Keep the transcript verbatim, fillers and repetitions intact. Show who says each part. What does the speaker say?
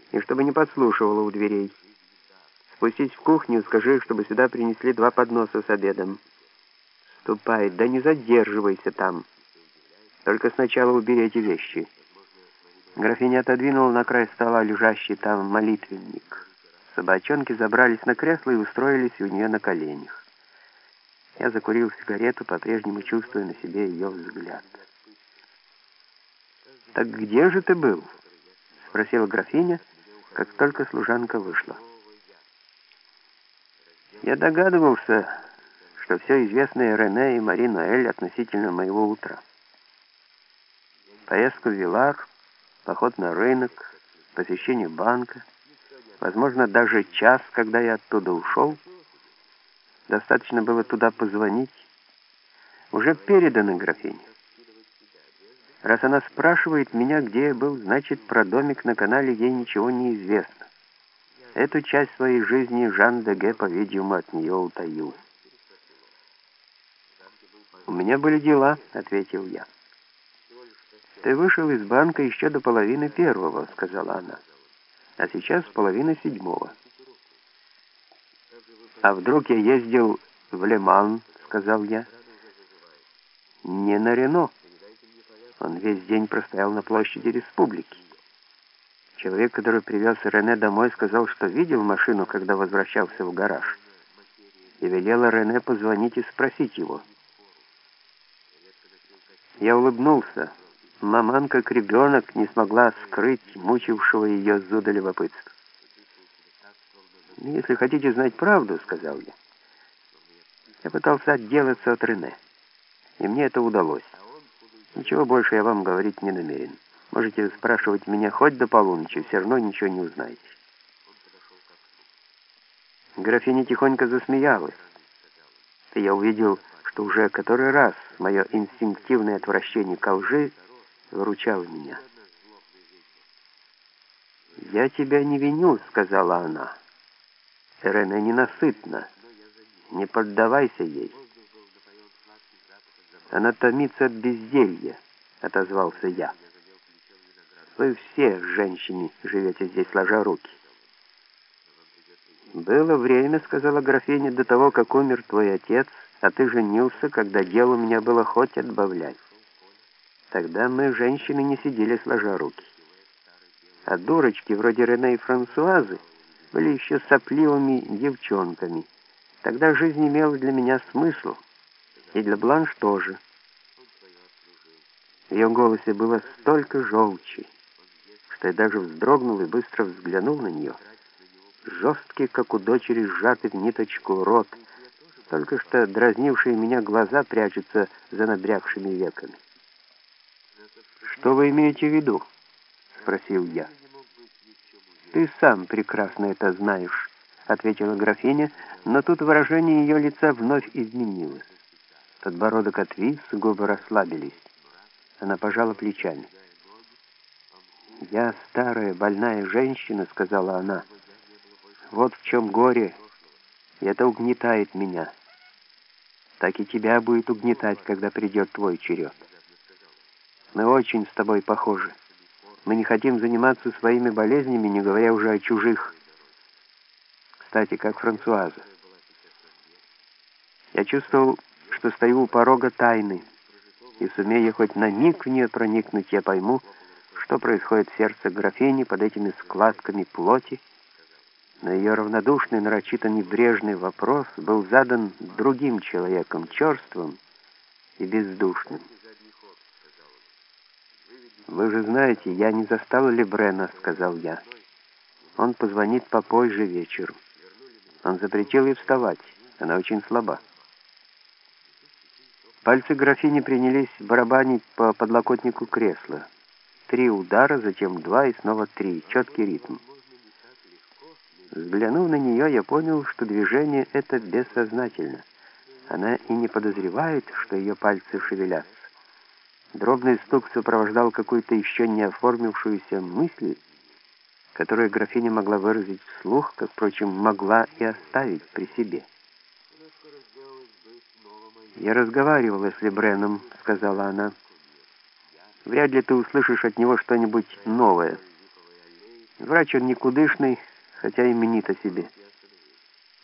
Speaker 1: и чтобы не подслушивала у дверей. Спустись в кухню, скажи, чтобы сюда принесли два подноса с обедом. Ступай, да не задерживайся там. Только сначала убери эти вещи». Графиня отодвинула на край стола лежащий там молитвенник. Собачонки забрались на кресло и устроились у нее на коленях. Я закурил сигарету, по-прежнему чувствуя на себе ее взгляд. «Так где же ты был?» — спросила графиня, как только служанка вышла. Я догадывался, что все известное Рене и Мари Ноэль относительно моего утра. Поездка в Вилар, поход на рынок, посещение банка, возможно, даже час, когда я оттуда ушел, достаточно было туда позвонить, уже переданы графине. Раз она спрашивает меня, где я был, значит, про домик на канале ей ничего не известно. Эту часть своей жизни Жан де Ге, по-видимому, от нее утаил. «У меня были дела», — ответил я. «Ты вышел из банка еще до половины первого», — сказала она. «А сейчас половина седьмого». «А вдруг я ездил в Ле-Ман», — сказал я. «Не на Рено. Он весь день простоял на площади Республики. Человек, который привез Рене домой, сказал, что видел машину, когда возвращался в гараж, и велела Рене позвонить и спросить его». Я улыбнулся. Маман, как ребенок, не смогла скрыть мучившего ее зуда любопытства. «Если хотите знать правду, — сказал я, — я пытался отделаться от Рене, и мне это удалось. Ничего больше я вам говорить не намерен. Можете спрашивать меня хоть до полуночи, все равно ничего не узнаете». Графиня тихонько засмеялась, и я увидел, что уже который раз мое инстинктивное отвращение ко лжи выручало меня. «Я тебя не виню, — сказала она. Рене ненасытна. Не поддавайся ей. Она томится от безделья, — отозвался я. Вы все, женщины, живете здесь, сложа руки». «Было время, — сказала графиня, — до того, как умер твой отец, а ты женился, когда дел у меня было хоть отбавляй. Тогда мы, женщины, не сидели сложа руки. А дурочки вроде Рене и Франсуазы были еще сопливыми девчонками. Тогда жизнь имела для меня смысл, и для Бланш тоже». В ее голосе было столько желчи, что я даже вздрогнул и быстро взглянул на нее. Жесткий, как у дочери, сжатый в ниточку рот, только что дразнившие меня глаза прячутся за набрякшими веками. «Что вы имеете в виду?» — спросил я. «Ты сам прекрасно это знаешь», — ответила графиня, но тут выражение ее лица вновь изменилось. Подбородок отвис, губы расслабились. Она пожала плечами. «Я старая, больная женщина, — сказала она. Вот в чем горе, и это угнетает меня. Так и тебя будет угнетать, когда придет твой черед. Мы очень с тобой похожи. Мы не хотим заниматься своими болезнями, не говоря уже о чужих. Кстати, как Франсуаза. Я чувствовал, что стою у порога тайны, и сумею хоть на миг в нее проникнуть, я пойму, что происходит в сердце графини под этими складками плоти, но ее равнодушный, нарочито небрежный вопрос был задан другим человеком, черствым и бездушным. «Вы же знаете, я не застал Лебрена, — сказал я. Он позвонит попозже вечером. Он запретил ей вставать, она очень слаба». Пальцы графини принялись барабанить по подлокотнику кресла. Три удара, затем два и снова три. Четкий ритм. Взглянув на нее, я понял, что движение это бессознательно. Она и не подозревает, что ее пальцы шевелятся. Дробный стук сопровождал какую-то еще не оформившуюся мысль, которую графиня могла выразить вслух, как, впрочем, могла и оставить при себе. «Я разговаривала с Лебреном, — сказала она. Вряд ли ты услышишь от него что-нибудь новое. Врач он никудышный, хотя именит о себе.